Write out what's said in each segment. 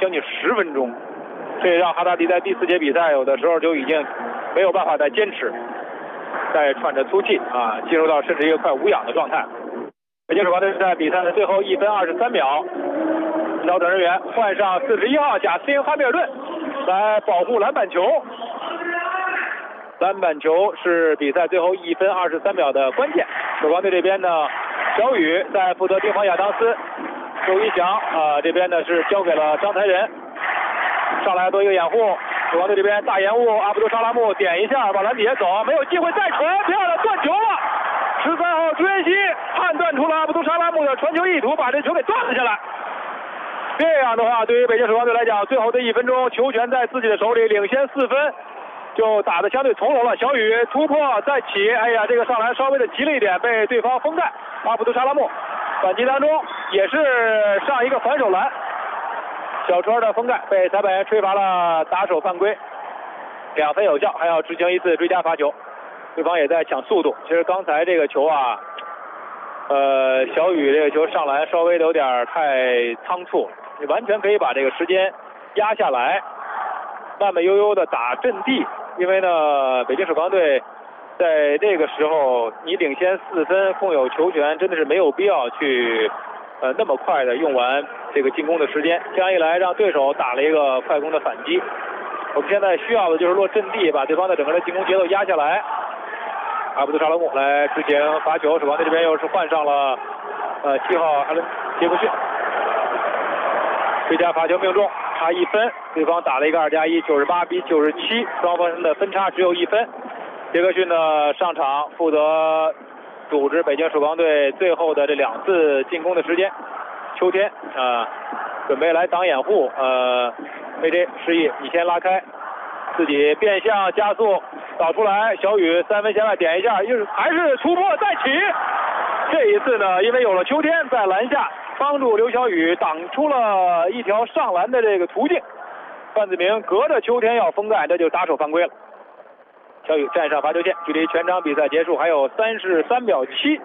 将近10分钟，这也让哈达迪在第4节比赛有的时候就已经没有办法再坚持，再喘着粗气啊，进入到甚至一个快无氧的状态。北京首钢队在比赛的最后1分23秒，调整人员换上41号贾斯汀·哈密尔顿来保护篮板球。篮板球是比赛最后1分23秒的关键。首钢队这边呢，小雨在负责盯防亚当斯，周一翔这边呢是交给了张才仁，上来做一个掩护。首钢队这边大延误，阿卜杜沙拉木点一下往篮底下走，没有机会再传，漂亮断球了。13号朱彦西判断出了阿卜杜沙拉木的传球意图，把这球给断了下来。这样的话，对于北京首钢队来讲，最后的1分钟球权在自己的手里，领先4分。就打得相对从容了。小雨突破再起，哎呀，这个上篮稍微的急了一点，被对方封盖。阿卜杜沙拉木反击当中也是上一个反手篮，小川的封盖被裁判员吹罚了打手犯规，2分有效，还要执行一次追加罚球。对方也在抢速度。其实刚才这个球啊，小雨这个球上篮稍微的有点太仓促，你完全可以把这个时间压下来，慢慢悠悠的打阵地。因为呢，北京首钢队在这个时候你领先4分，共有球权，真的是没有必要去那么快的用完这个进攻的时间。这样一来，让对手打了一个快攻的反击。我们现在需要的就是落阵地，把对方的整个的进攻节奏压下来。阿卜杜沙拉木来执行罚球，首钢队这边又是换上了7号阿伦杰克逊，最佳罚球命中。差1分，对方打了一个2+1，98比97，双方的分差只有1分。杰克逊呢上场负责组织北京首钢队最后的这2次进攻的时间。秋天准备来挡掩护，AJ 示意你先拉开，自己变向加速导出来，小雨3分线外点一下，还是突破再起。这一次呢，因为有了秋天在篮下，帮助刘晓宇挡出了一条上篮的这个途径。范子铭隔着秋天要封盖，这就打手犯规了。小宇站上罚球线，距离全场比赛结束还有33秒7，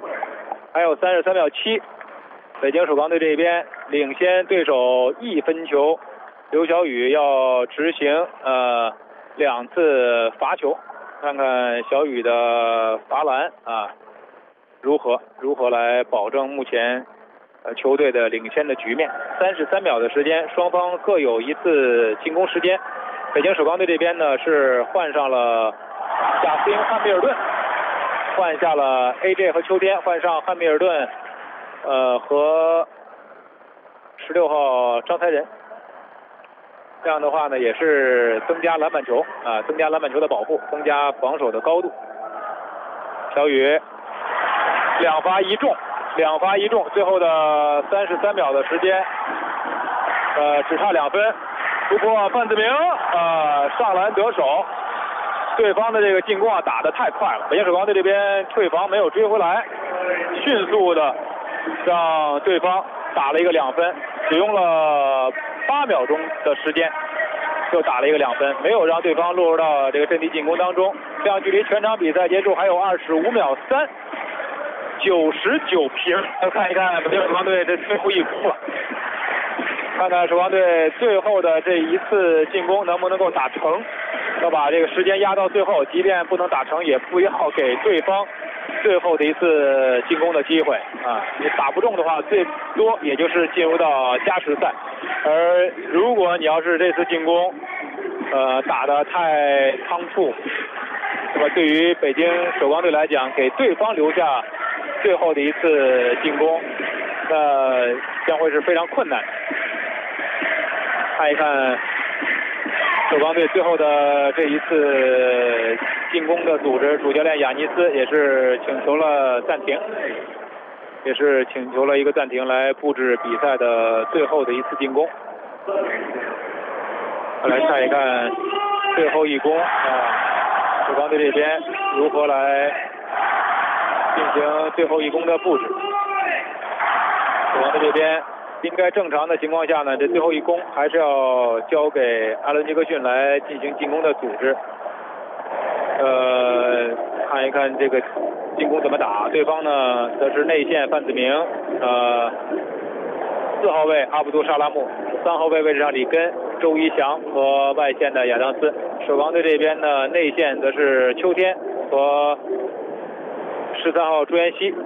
北京首钢队这边领先对手1分球。刘晓宇要执行2次罚球，看看小宇的罚篮如何来保证目前球队的领先的局面。33秒的时间，双方各有1次进攻时间。北京首钢队这边呢是换上了贾斯汀·汉密尔顿，换下了 AJ 和秋天，换上汉密尔顿和16号张才仁。这样的话呢，也是增加篮板球增加篮板球的保护，增加防守的高度。小雨2罚1中，最后的33秒的时间，只差2分，突破范子铭上篮得手。对方的这个进攻打得太快了，北京首钢队这边退防没有追回来，迅速的让对方打了一个2分，只用了8秒钟的时间就打了一个2分，没有让对方落入到这个阵地进攻当中。这样距离全场比赛结束还有25秒3。99平，看一看北京首钢队这最后一攻了，看看首钢队最后的这一次进攻能不能够打成，要把这个时间压到最后，即便不能打成，也不要给对方最后的一次进攻的机会你打不中的话，最多也就是进入到加时赛。而如果你要是这次进攻打得太仓促，那么对于北京首钢队来讲，给对方留下最后的一次进攻，将会是非常困难。看一看首钢队最后的这一次进攻的组织，主教练亚尼斯也是请求了暂停，一个暂停来布置比赛的最后的一次进攻。来看一看最后一攻首钢队这边如何来进行最后一攻的布置。首钢队这边应该正常的情况下呢，这最后一攻还是要交给阿伦杰克逊来进行进攻的组织。看一看这个进攻怎么打。对方呢则是内线范子铭 4号位阿卜杜沙拉木，3号位位置上里根、周一翔和外线的亚当斯。首钢队这边呢，内线则是秋天和13号朱彦西。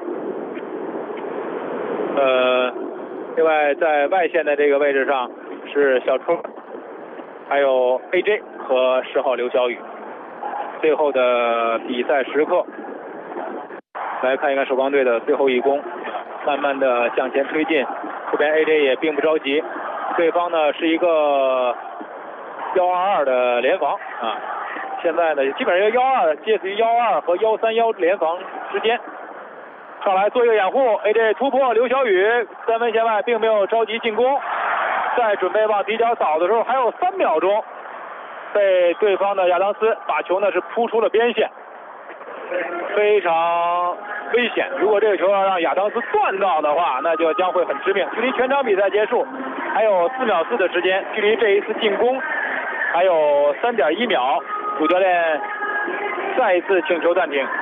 另外在外线的这个位置上是小春，还有 AJ 和10号刘晓宇。最后的比赛时刻，来看一看首钢队的最后一攻，慢慢的向前推进。这边 AJ 也并不着急，对方呢是一个122的联防啊，现在呢基本上122介于122和131联防之间。上来做一个掩护 ，AJ 突破刘晓宇3分线外，并没有着急进攻，在准备往底角倒的时候，还有3秒钟，被对方的亚当斯把球呢是扑出了边线，非常危险。如果这个球要让亚当斯断到的话，那就将会很致命。距离全场比赛结束还有4秒4的时间，距离这一次进攻还有3.1秒。主教练再一次请求暂停。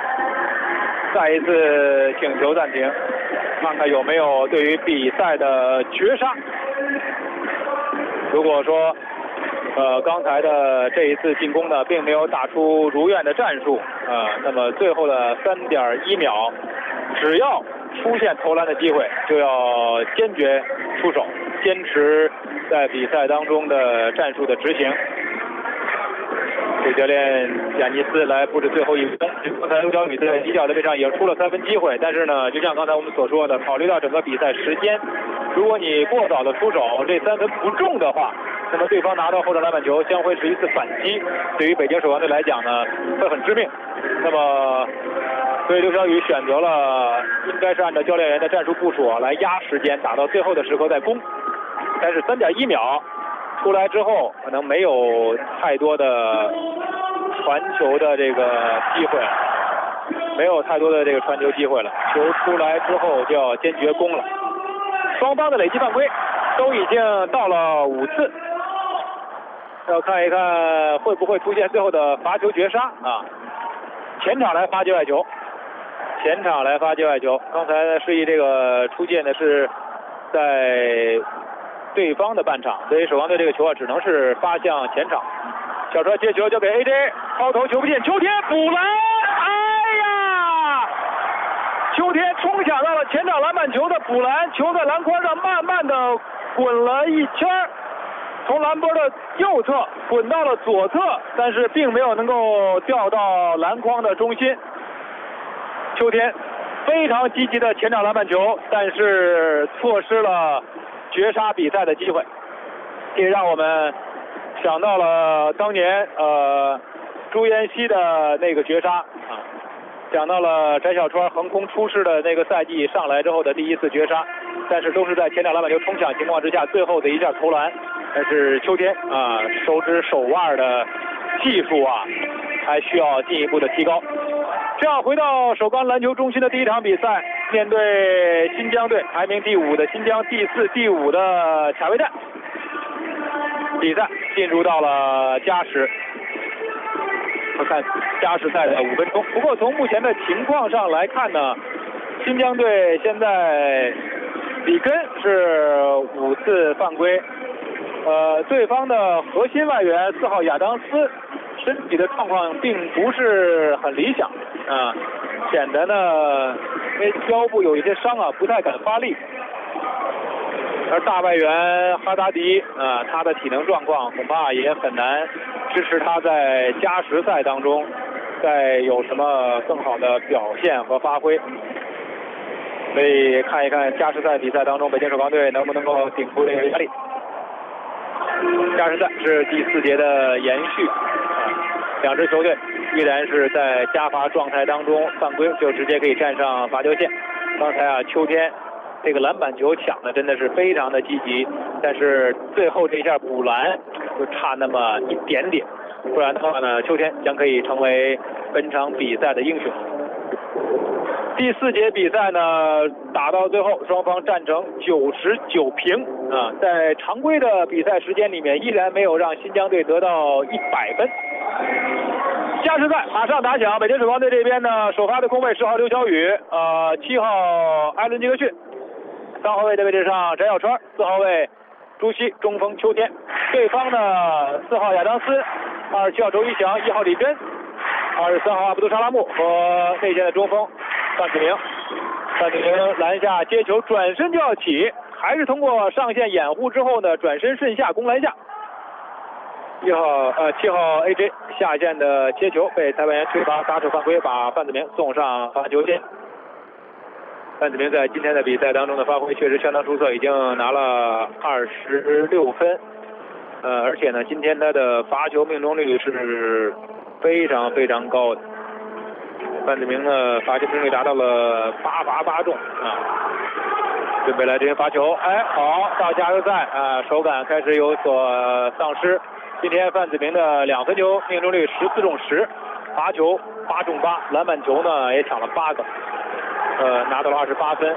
看看有没有对于比赛的绝杀。如果说刚才的这一次进攻呢，并没有打出如愿的战术那么最后的3.1秒，只要出现投篮的机会，就要坚决出手，坚持在比赛当中的战术的执行。主教练贾尼斯来布置最后一攻。刚才刘晓宇在底角的位置上也出了3分机会，但是呢，就像刚才我们所说的，考虑到整个比赛时间，如果你过早的出手，这3分不中的话，那么对方拿到后场篮板球将会是一次反击，对于北京首钢队来讲呢，会很致命。那么，所以刘晓宇选择了应该是按照教练员的战术部署来压时间，打到最后的时刻再攻。但是3.1秒。出来之后，可能没有太多的传球的这个机会了，球出来之后就要坚决攻了。双方的累计犯规都已经到了5次，要看一看会不会出现最后的罚球绝杀啊！前场来发界外球，刚才示意这个出界呢是在对方的半场，所以首钢队这个球只能是发向前场。小车接球交给 AJ， 抛投球不进，秋天补篮，哎呀！秋天冲抢到了前场篮板球的补篮，球在篮筐上慢慢的滚了一圈，从篮筐的右侧滚到了左侧，但是并没有能够掉到篮筐的中心。秋天非常积极的前场篮板球，但是错失了绝杀比赛的机会，这让我们想到了当年朱彦西的那个绝杀啊，想到了翟小川横空出世的那个赛季上来之后的第一次绝杀，但是都是在前场篮板球冲抢情况之下，最后的一下投篮，但是秋天手指手腕的技术还需要进一步的提高。这样回到首钢篮球中心的第一场比赛，面对新疆队排名第5的新疆，第4、第5的卡威战，比赛进入到了加时。我看加时赛的5分钟。不过从目前的情况上来看呢，新疆队现在里根是5次犯规，对方的核心外援4号亚当斯身体的状况并不是很理想显得呢因为腰部有一些伤不太敢发力。而大外援哈达迪他的体能状况恐怕也很难支持他在加时赛当中再有什么更好的表现和发挥。所以看一看加时赛比赛当中北京首钢队能不能够顶住这个压力。加时赛是第4节的延续两支球队依然是在加罚状态当中，犯规就直接可以站上罚球线。刚才秋天这个篮板球抢的真的是非常的积极，但是最后这一下补篮就差那么一点点，不然的话呢，秋天将可以成为本场比赛的英雄。第4节比赛呢，打到最后双方战成99平在常规的比赛时间里面依然没有让新疆队得到100分。加时赛马上打响，北京首钢队这边呢，首发的空位10号刘晓宇，7号艾伦杰克逊 3号位的位置上翟小川，4号位朱熹，中锋邱天。对方的4号亚当斯，27号周一翔，1号李根，23号阿卜杜沙拉木和内线的中锋范子铭。范子铭篮下接球转身就要起，还是通过上线掩护之后呢，转身顺下攻篮下。7号 AJ 下线的接球被裁判员吹罚，打手犯规，把范子铭送上罚球线。范子铭在今天的比赛当中的发挥确实相当出色，已经拿了26分。而且呢，今天他的罚球命中率是非常非常高的。范子铭呢，罚球命中率达到了8罚8中啊。准备来进行罚球，好，到加时赛手感开始有所丧失。今天范子铭的2分球命中率14中10，罚球8中8，篮板球呢也抢了8个，拿到了28分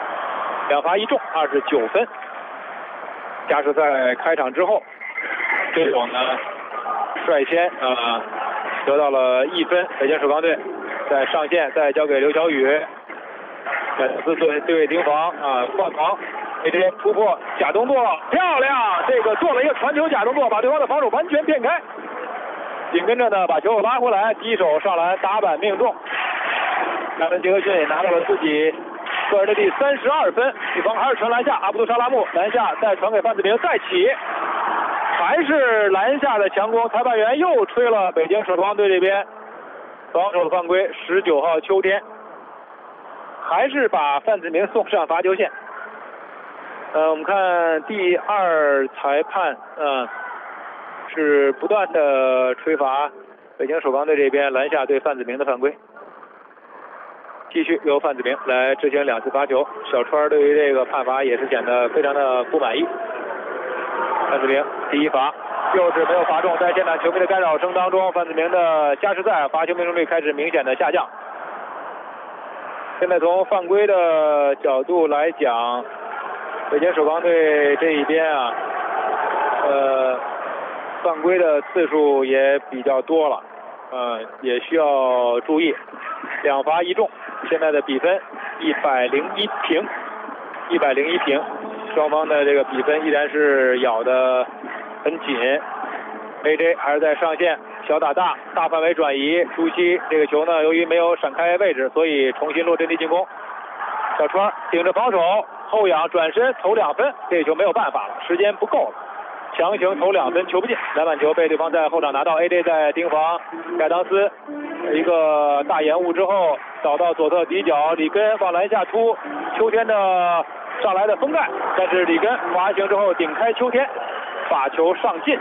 ，2罚1中29分。加时赛开场之后，这种呢率先得到了1分，北京首钢队在上线，再交给刘晓宇，对位盯防换防。AJ 突破假动作，漂亮！这个做了一个传球假动作，把对方的防守完全骗开。紧跟着呢，把球拉回来，第一手上篮打板命中。亚伦杰克逊也拿到了自己个人的第32分。对方还是传篮下，阿卜杜沙拉木篮下再传给范子铭，再起，还是篮下的强攻。裁判员又吹了北京首钢队这边防守的犯规，19号秋天还是把范子铭送上罚球线。我们看第2裁判是不断的吹罚北京首钢队这边篮下对范子铭的犯规，继续由范子铭来执行2次罚球。小川对于这个判罚也是显得非常的不满意。范子铭第1罚又是没有罚中，在现场球迷的干扰声当中，范子铭的加时赛罚球命中率开始明显的下降。现在从犯规的角度来讲，北京首钢队这一边犯规的次数也比较多了，也需要注意。2罚1中，现在的比分101平，101平，双方的这个比分依然是咬得很紧。AJ 还是在上线，小打大，大范围转移，朱熹这个球呢，由于没有闪开位置，所以重新落阵地进攻。小川顶着防守，后仰转身投2分，这球没有办法了，时间不够了，强行投2分，球不进，篮板球被对方在后场拿到。AJ 在盯防亚当斯，一个大延误之后倒到左侧底角，里根往篮下突，秋天的上来的封盖，但是里根滑行之后顶开秋天，把球上进。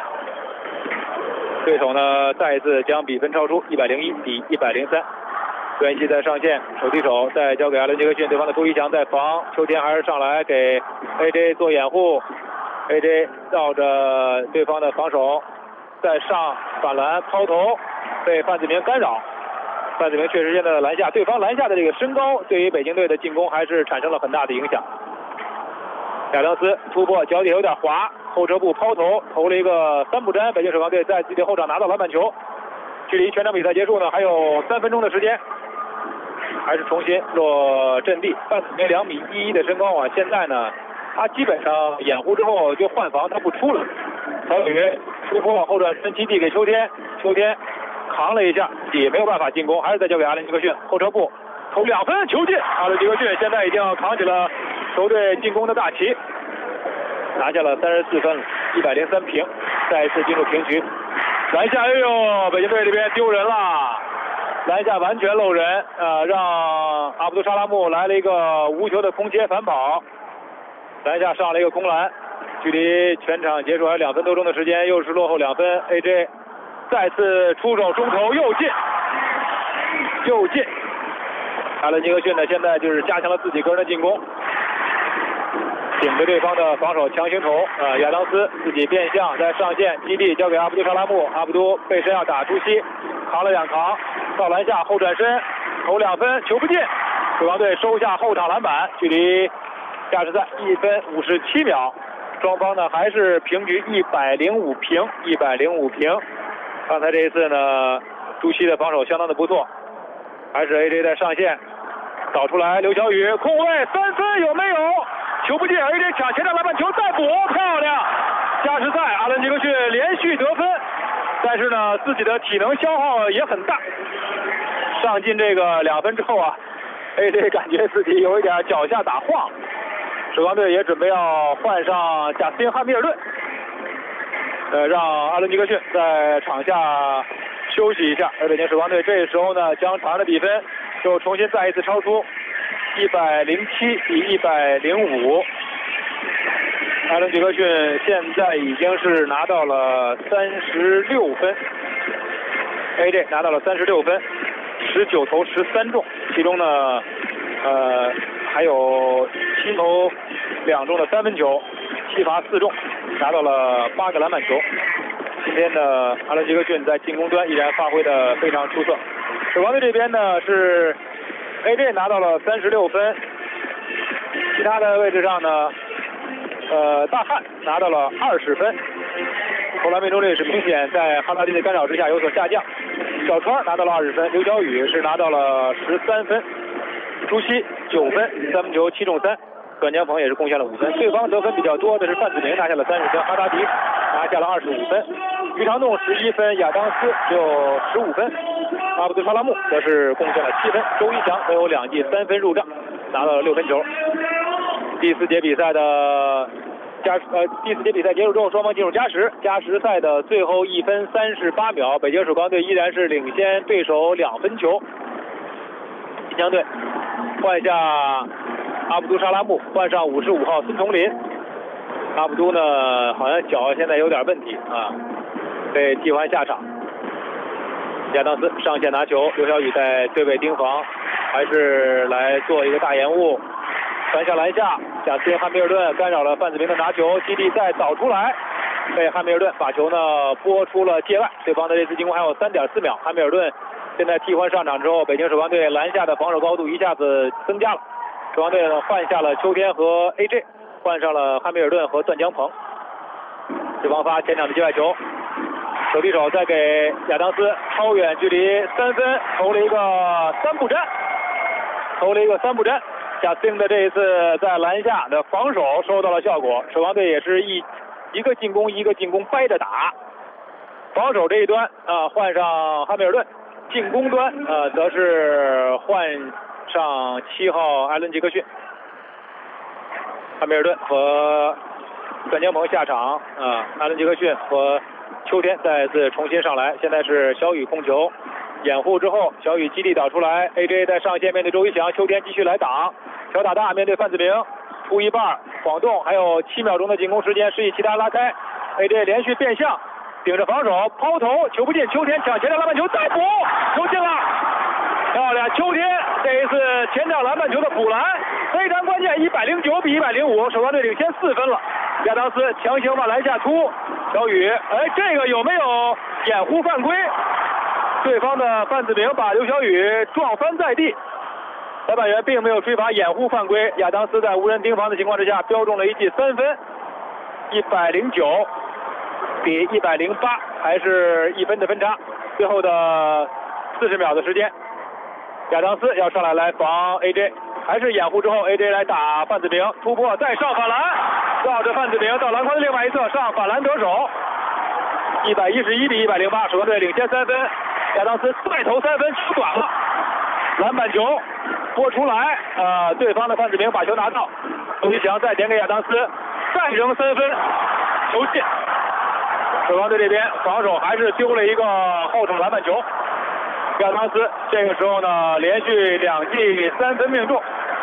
对手呢再一次将比分超出，101比103。袁熙在上线，手递手再交给阿伦杰克逊，对方的周一翔在防，秋天还是上来给 AJ 做掩护。AJ 绕着对方的防守再上反篮抛投，被范子铭干扰。范子铭确实现在的篮下，对方篮下的这个身高对于北京队的进攻还是产生了很大的影响。亚当斯突破，脚底有点滑，后撤步抛投，投了一个3不沾，北京首钢队在自己的后场拿到篮板球。距离全场比赛结束呢还有3分钟的时间，还是重新落阵地。范子铭2米11的身高现在呢他基本上掩护之后就换防，他不出了。曹宇突破后转身基地给秋天，秋天扛了一下，也没有办法进攻，还是再交给阿伦杰克逊，后撤步投2分，球进。阿伦杰克逊现在已经扛起了球队进攻的大旗，拿下了34分，103平，再一次进入平局。篮下，北京队这边丢人了，篮下完全漏人，让阿卜杜沙拉木来了一个无球的空切反跑，篮下上了一个空篮，距离全场结束还有2分多钟的时间，又是落后2分。AJ 再次出手中投，又进。阿伦杰克逊呢，现在就是加强了自己个人的进攻，顶着对方的防守强行投。亚当斯自己变向在上线基地交给阿卜杜沙拉木，阿卜杜背身要打朱熹，扛了2扛，到篮下后转身投2分，球不进。首钢队收下后场篮板，距离加时赛1分57秒，双方呢还是平局105平。刚才这一次呢，朱熹的防守相当的不错，还是 AJ 在上线，导出来刘晓宇空位3分有没有？ 球不进 ，AJ 抢前场篮板球再补，漂亮！加时赛，阿伦杰克逊连续得分，但是呢，自己的体能消耗也很大。上进这个2分之后啊 ，AJ 感觉自己有一点脚下打晃，守光队也准备要换上贾斯汀·汉密尔顿，让阿伦杰克逊在场下休息一下。而北京守光队这时候呢，将场上的比分又重新再一次超出107比105。阿伦杰克逊现在已经是拿到了36分 ，AJ 拿到了36分，19投13中，其中呢，还有7投2中的3分球，7罚4中，拿到了8个篮板球。今天呢，阿伦杰克逊在进攻端依然发挥的非常出色。守光队这边呢是 AJ 拿到了36分，其他的位置上呢。大汉拿到了20分，投篮命中率是明显在哈达迪的干扰之下有所下降。小川拿到了20分，刘晓宇是拿到了13分，朱熹9分，3分球7中3，段江鹏也是贡献了5分。对方得分比较多的是范子铭拿下了30分，哈达迪拿下了25分，于长栋11分，亚当斯只有15分，阿卜杜沙拉木则是贡献了7分，周一翔则有2记3分入账，拿到了6分球。第4节比赛结束之后，双方进入加时。加时赛的最后1分38秒，北京曙光队依然是领先对手2分球。金枪队换下阿卜杜沙拉木，换上55号孙崇林。阿卜杜呢，好像脚现在有点问题啊，被替换下场。亚当斯上线拿球，刘晓宇在对位盯防，还是来做一个大延误。传向篮下，贾斯汀·汉密尔顿干扰了范子铭的拿球，基地再扫出来，被汉密尔顿把球呢拨出了界外。对方的这次进攻还有3.4秒。汉密尔顿现在替换上场之后，北京守光队篮下的防守高度一下子增加了。守光队呢换下了秋天和 AJ， 换上了汉密尔顿和段江鹏。对方发前场的界外球，手递手再给亚当斯，超远距离3分，投了一个三步战。贾斯汀的这一次在篮下的防守收到了效果，守光队也是一个进攻掰着打。防守这一端换上汉密尔顿，进攻端则是换上7号艾伦杰克逊。汉密尔顿和段江鹏下场艾伦杰克逊和秋天再次重新上来。现在是小雨控球，掩护之后小雨基地导出来， AJ 在上线面对周一翔，秋天继续来挡，小打大面对范子铭，出一半晃动，还有7秒钟的进攻时间，示意其他拉开。 AJ 连续变向，顶着防守抛投，球不进，秋天抢前场篮板球再补，球进了，漂亮！秋天这一次前场篮板球的补篮非常关键，109比105，守光队领先4分了。亚当斯强行往篮下突，小雨，这个有没有掩护犯规？对方的范子铭把刘晓宇撞翻在地，裁判员并没有吹罚掩护犯规。亚当斯在无人盯防的情况之下标中了一记3分，109比108，还是1分的分差。最后的40秒的时间，亚当斯要上来防 AJ， 还是掩护之后 AJ 来打范子铭，突破再上反篮，绕着范子铭到篮筐的另外一侧上反篮得手，111比108，守光队领先3分。亚当斯再投3分，出短了，篮板球拨出来，对方的范子铭把球拿到，周一翔再点给亚当斯，再扔3分，球进。守光队这边防守还是丢了一个后场篮板球，亚当斯这个时候呢连续2记3分命中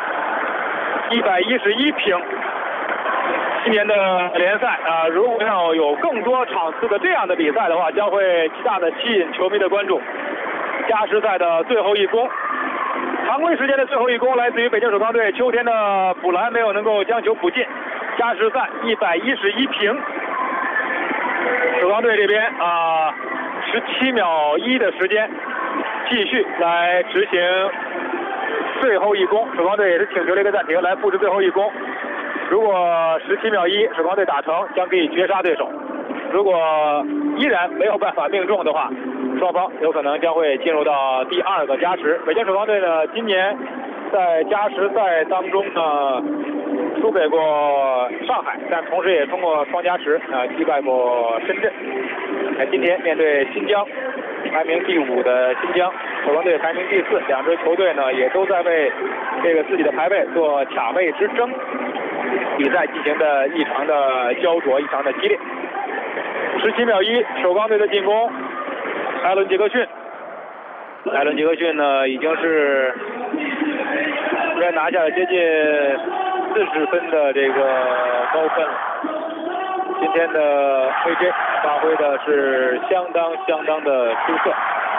，111平。今年的联赛如果要有更多场次的这样的比赛的话，将会极大的吸引球迷的关注。加时赛的最后一攻，常规时间的最后一攻来自于北京守光队，秋天的补篮没有能够将球补进。加时赛111平。守光队这边17秒1的时间继续来执行最后一攻，守光队也是请求了一个暂停来布置最后一攻。如果17秒1守光队打成，将可以绝杀对手。如果依然没有办法命中的话，双方有可能将会进入到第2个加时。北京守光队呢，今年在加时赛当中呢， 输给过上海，但同时也通过双加时击败过深圳。今天面对新疆，排名第5的新疆，首钢队排名第4，两支球队呢也都在为这个自己的排位做卡位之争。比赛进行的异常的焦灼，异常的激烈。17秒1，首钢队的进攻，艾伦·杰克逊。艾伦·杰克逊呢，已经是应该拿下了接近40分的这个高分了。今天的 AJ 发挥的是相当的出色。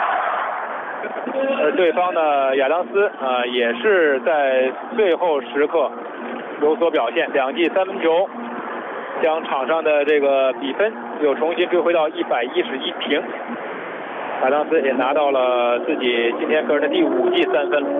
而对方呢，亚当斯也是在最后时刻有所表现，2记3分球，将场上的这个比分又重新追回到111平。亚当斯也拿到了自己今天个人的第5记3分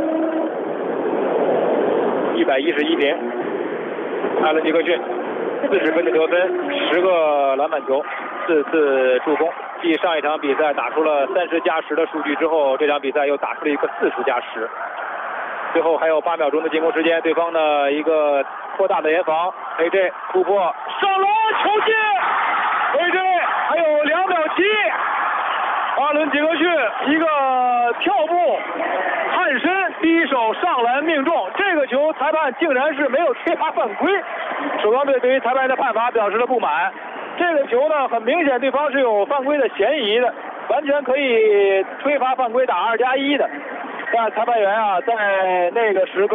，111平。艾伦·杰克逊40分的得分，10个篮板球，4次助攻。继上一场比赛打出了30+10的数据之后，这场比赛又打出了一个40+10。最后还有8秒钟的进攻时间，对方的一个扩大的严防 ，AJ 突破上篮球进 ，AJ 还有2秒7，阿伦·杰克逊一个跳步探身第一手上篮命中，这个球裁判竟然是没有吹罚犯规，首钢队对于裁判的判罚表示了不满。这个球呢，很明显对方是有犯规的嫌疑的，完全可以吹罚犯规打2+1的。但裁判员在那个时刻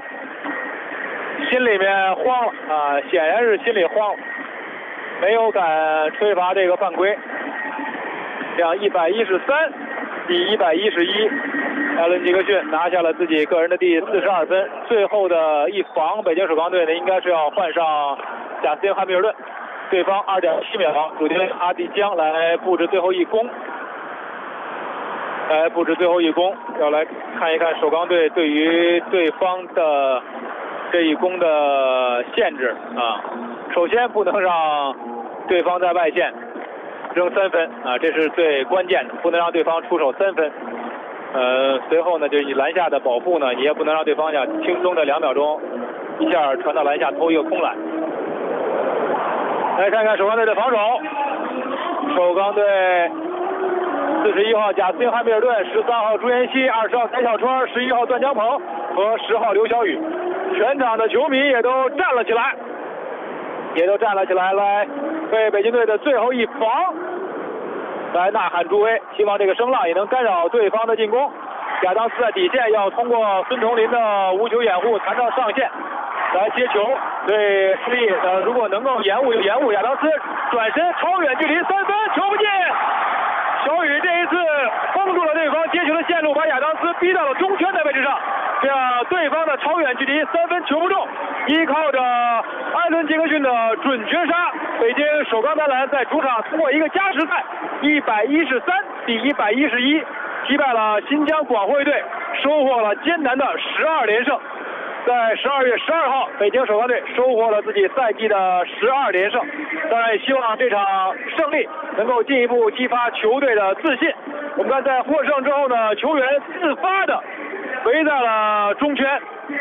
心里面慌了显然是心里慌了，没有敢吹罚这个犯规。这样113比111，艾伦·杰克逊拿下了自己个人的第42分。最后的一防，北京首钢队呢应该是要换上贾斯汀·汉密尔顿。对方2.7秒，主教练阿迪江来布置最后一攻。要来看一看首钢队对于对方的这一攻的限制首先不能让对方在外线扔3分这是最关键的，不能让对方出手3分。随后呢，就是你篮下的保护呢，你也不能让对方轻松的2秒钟一下传到篮下投一个空篮。来看看首钢队的防守，首钢队41号贾斯汀·汉密尔顿，13号朱彦西，20号翟小川，11号段江鹏和10号刘晓宇，全场的球迷也都站了起来，来为北京队的最后一防来呐喊助威，希望这个声浪也能干扰对方的进攻。亚当斯在底线要通过孙崇林的无球掩护弹到上线来接球，对施力如果能够延误就延误。亚当斯转身超远距离3分球不进，小宇这一次封住了对方接球的线路，把亚当斯逼到了中圈的位置上，这样对方的超远距离3分球不中，依靠着艾伦·杰克逊的准绝杀，北京首钢男篮在主场通过一个加时赛113比111击败了新疆广汇队，收获了艰难的12连胜。在12月12号，北京首钢队收获了自己赛季的12连胜。当然也希望这场胜利能够进一步激发球队的自信。我们看在获胜之后呢，球员自发的围在了中圈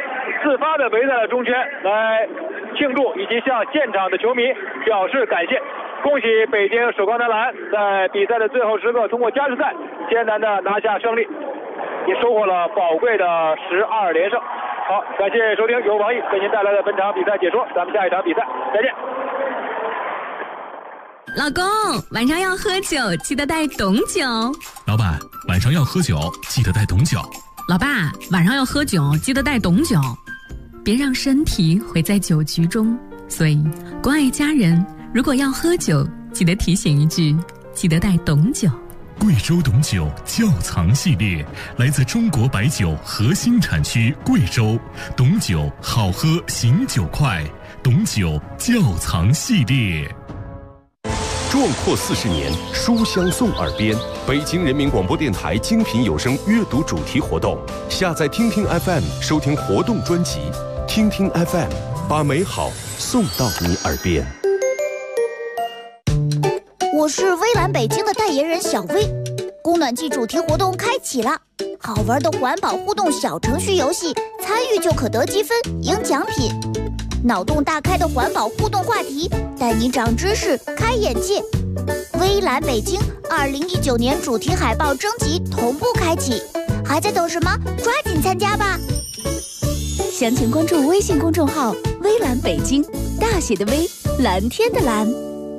来庆祝，以及向现场的球迷表示感谢。恭喜北京首钢男篮在比赛的最后时刻通过加时赛艰难的拿下胜利，也收获了宝贵的12连胜。好，感谢收听由王毅为您带来的本场比赛解说，咱们下一场比赛再见。 老公，晚上要喝酒记得带董酒。 老板，晚上要喝酒记得带董酒。 老爸，晚上要喝酒记得带董酒，别让身体毁在酒局中。所以关爱家人，如果要喝酒记得提醒一句，记得带董酒。 贵州董酒窖藏系列来自中国白酒核心产区贵州，董酒好喝醒酒快，董酒窖藏系列。 壮阔40年，书香送耳边。北京人民广播电台精品有声阅读主题活动，下载听听 FM 收听活动专辑，听听 FM 把美好送到你耳边。 我是微蓝北京的代言人小薇，供暖季主题活动开启了，好玩的环保互动小程序游戏，参与就可得积分赢奖品。 脑洞大开的环保互动话题，带你长知识、开眼界。微蓝北京2019年主题海报征集同步开启，还在等什么？抓紧参加吧！ 详情关注微信公众号“微蓝北京”，大写的微，蓝天的蓝。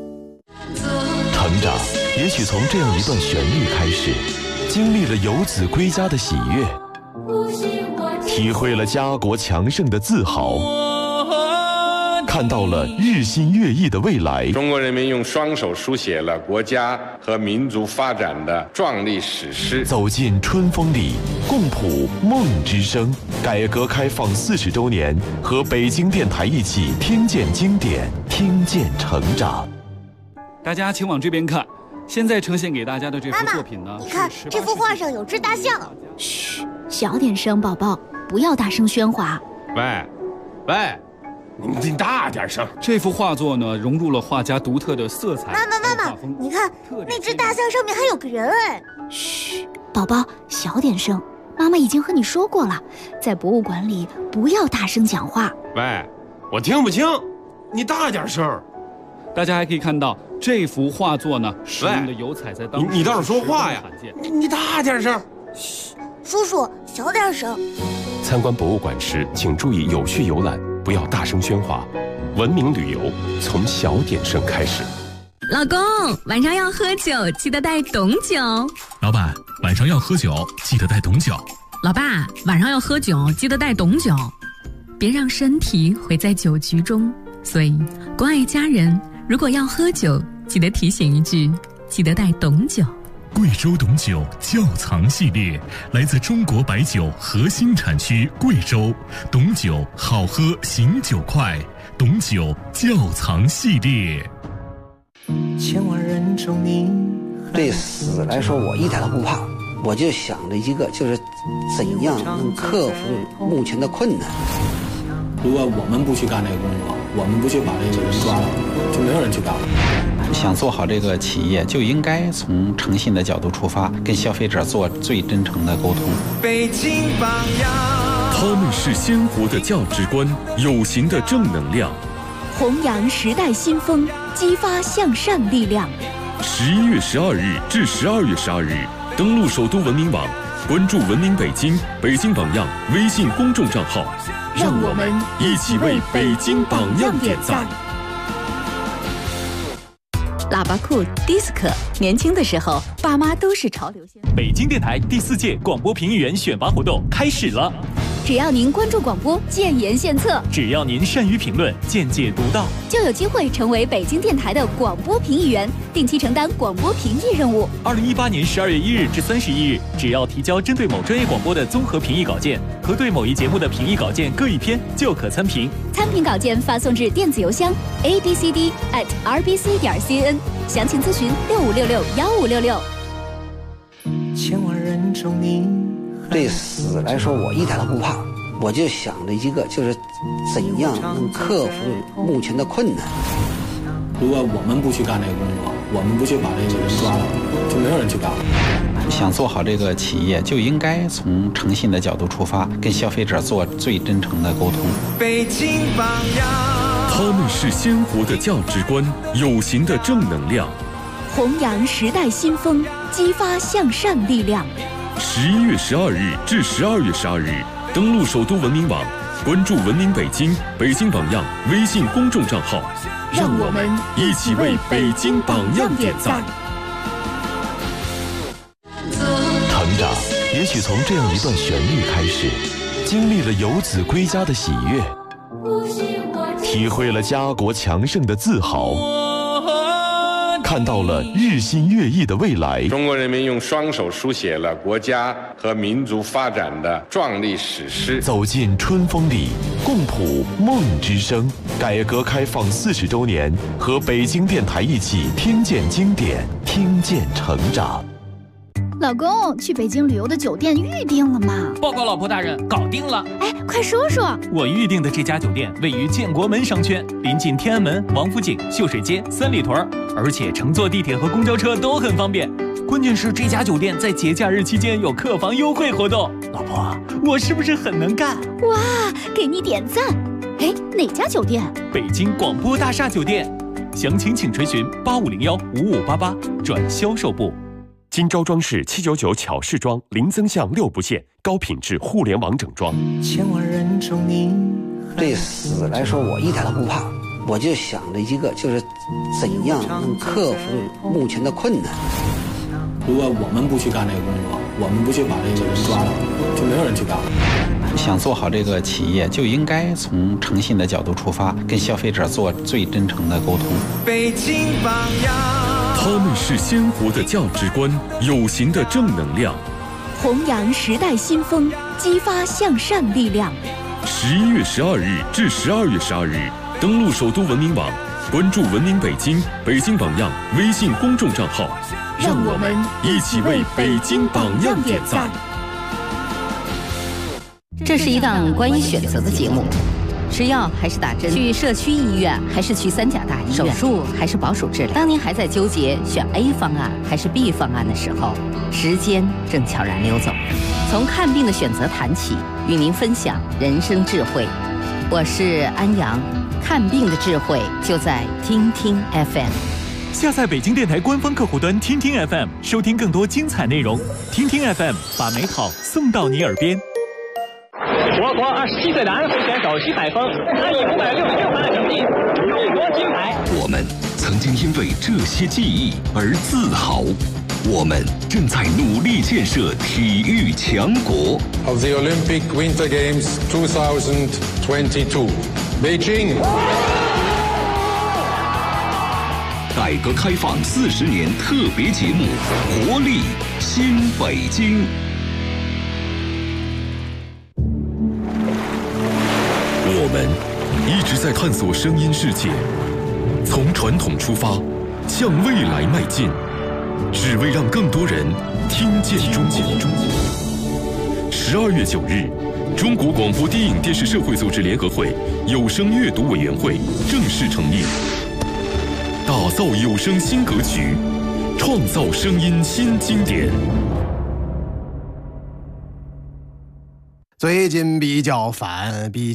成长也许从这样一段旋律开始，经历了游子归家的喜悦，体会了家国强盛的自豪，看到了日新月异的未来。 中国人民用双手书写了国家和民族发展的壮丽史诗。 走进春风里，共谱梦之声。改革开放40周年，和北京电台一起听见经典，听见成长。 大家请往这边看，现在呈现给大家的这幅作品呢， 你看这幅画上有只大象。 嘘，小点声，宝宝，不要大声喧哗。 喂，你大点声。 这幅画作呢，融入了画家独特的色彩。 妈妈，你看那只大象上面还有个人哎。 嘘，宝宝，小点声。妈妈已经和你说过了，在博物馆里不要大声讲话。 喂，我听不清，你大点声。 大家还可以看到这幅画作呢，使用的油彩在当时你倒是说话呀！你大点声。 嘘，叔叔小点声。 参观博物馆时，请注意有序游览，不要大声喧哗。文明旅游从小点声开始。 老公，晚上要喝酒，记得带懂酒。 老板，晚上要喝酒，记得带懂酒。 老爸，晚上要喝酒，记得带懂酒，别让身体毁在酒局中。所以，关爱家人，如果要喝酒，记得提醒一句，记得带懂酒。 贵州董酒窖藏系列来自中国白酒核心产区贵州，董酒好喝醒酒快，董酒窖藏系列。 千万人中你对死来说我一点都不怕，我就想着一个，就是怎样能克服目前的困难。 如果我们不去干这个工作，我们不去把这个人抓了，就没有人去干了。 想做好这个企业，就应该从诚信的角度出发，跟消费者做最真诚的沟通。 北京榜样， 他们是鲜活的价值观，有形的正能量， 弘扬时代新风，激发向善力量。 11月12日至12月12日，登录首都文明网，关注文明北京、北京榜样微信公众账号， 让我们一起为北京榜样点赞。 喇叭裤 DISC， 年轻的时候，爸妈都是潮流先锋。 北京电台第4届广播评议员选拔活动开始了。 只要您关注广播，建言献策； 只要您善于评论，见解独到， 就有机会成为北京电台的广播评议员，定期承担广播评议任务。 2018年12月1日至31日，只要提交针对某专业广播的综合评议稿件和对某一节目的评议稿件各1篇，就可参评。 参评稿件发送至电子邮箱 abcd@rbc.cn， 详情咨询65661566。 千万人中你对死来说我一点都不怕，我就想着一个，就是怎样能克服目前的困难。 如果我们不去干这个工作，我们不去把这个人抓了，就没有人去干了。 想做好这个企业，就应该从诚信的角度出发，跟消费者做最真诚的沟通。 北京榜样， 他们是鲜活的价值观，有形的正能量， 弘扬时代新风，激发向善力量。 11月12日至12月12日，登录首都文明网，关注文明北京、北京榜样微信公众账号， 让我们一起为北京榜样点赞。 成长也许从这样一段旋律开始，经历了游子归家的喜悦，体会了家国强盛的自豪，看到了日新月异的未来。 中国人民用双手书写了国家和民族发展的壮丽史诗。 走进春风里，共谱梦之声。改革开放40周年，和北京电台一起听见经典，听见成长。 老公，去北京旅游的酒店预定了吗？ 报告老婆大人，搞定了。 哎，快说说。 我预定的这家酒店位于建国门商圈，临近天安门、王府井、秀水街、三里屯，而且乘坐地铁和公交车都很方便。关键是这家酒店在节假日期间有客房优惠活动。老婆，我是不是很能干？ 哇，给你点赞。 哎，哪家酒店？ 北京广播大厦酒店，详情请垂询8501-5588转销售部。 金招装饰799巧饰装，零增项6不限，高品质互联网整装。 千万人中你。 对死来说，我一点都不怕，我就想着一个，就是怎样能克服目前的困难。 如果我们不去干这个工作，我们不去把这个人抓了，就没有人去干了。 想做好这个企业，就应该从诚信的角度出发，跟消费者做最真诚的沟通。 北京榜样， 他们是鲜活的价值观，有形的正能量， 弘扬时代新风，激发向上力量。 11月12日至12月12日，登录首都文明网，关注文明北京、北京榜样微信公众账号，让我们一起为北京榜样点赞。 这是一档关于选择的节目，吃药还是打针，去社区医院还是去3甲大医院，手术还是保守治疗。当您还在纠结选 A 方案还是 B 方案的时候，时间正悄然溜走。从看病的选择谈起，与您分享人生智慧。我是安阳，看病的智慧就在听听 FM。 下载北京电台官方客户端听听 FM， 收听更多精彩内容。听听 FM， 把美好送到你耳边。 我国27岁的安徽选手徐海峰，他以566分的成绩荣夺金牌。 我们曾经因为这些记忆而自豪，我们正在努力建设体育强国。 Of the Olympic Winter Games 2022, Beijing。 改革开放40年特别节目，活力新北京。 我们一直在探索声音世界，从传统出发，向未来迈进，只为让更多人听见中国。12月9日，中国广播电影电视社会组织联合会有声阅读委员会正式成立，打造有声新格局，创造声音新经典。 最近比较烦，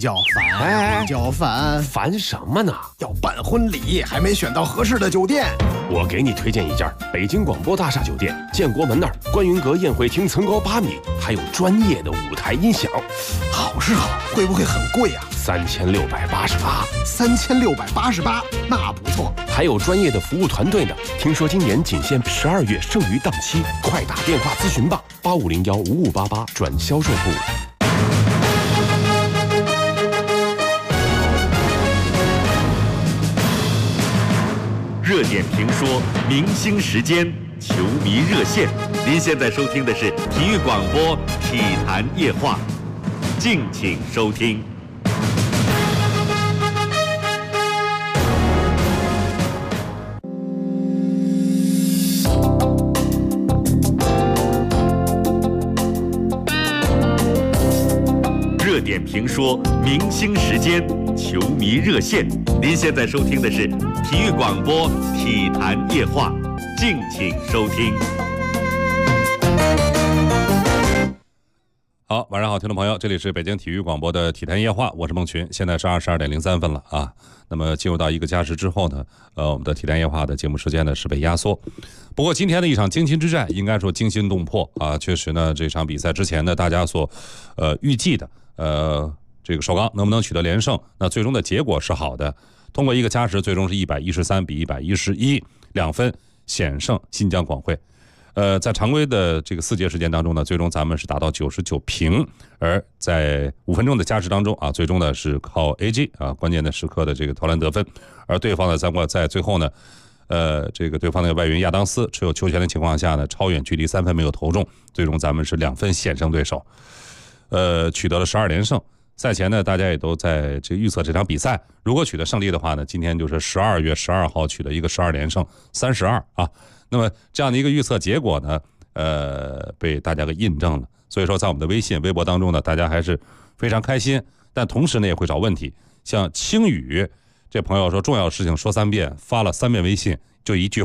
烦什么呢？ 要办婚礼，还没选到合适的酒店。 我给你推荐一家北京广播大厦酒店，建国门那儿，观云阁宴会厅层高8米，还有专业的舞台音响。 好是好，会不会很贵啊 ？3688。 3688，那不错。 还有专业的服务团队呢。听说今年仅限12月剩余档期，快打电话咨询吧，8501-5588转销售部。 热点评说，明星时间，球迷热线。您现在收听的是体育广播体坛夜话，敬请收听。热点评说，明星时间，球迷热线。您现在收听的是体育广播体坛夜话，敬请收听。 好，晚上好，听众朋友，这里是北京体育广播的体坛夜话，我是孟群，现在是22点03分了啊。那么进入到1个加时之后呢，我们的体坛夜话的节目时间呢是被压缩。不过今天的一场京秦之战，应该说惊心动魄啊，确实呢，这场比赛之前呢，大家所预计的这个首钢能不能取得连胜，那最终的结果是好的，通过1个加时，最终是113比111，2分险胜新疆广汇。在常规的这个4节时间当中呢，最终咱们是达到99平，而在5分钟的加时当中啊，最终呢是靠 AG 啊关键的时刻的这个投篮得分，而对方呢在最后呢，这个对方的外援亚当斯持有球权的情况下呢，超远距离3分没有投中，最终咱们是2分险胜对手，取得了12连胜。赛前呢，大家也都在这预测这场比赛，如果取得胜利的话呢，今天就是12月12号取得一个12连胜32啊。那么这样的一个预测结果呢，被大家给印证了。所以说，在我们的微信、微博当中呢，大家还是非常开心，但同时呢，也会找问题。像青宇这朋友说，重要事情说3遍，发了3遍微信，就一句话，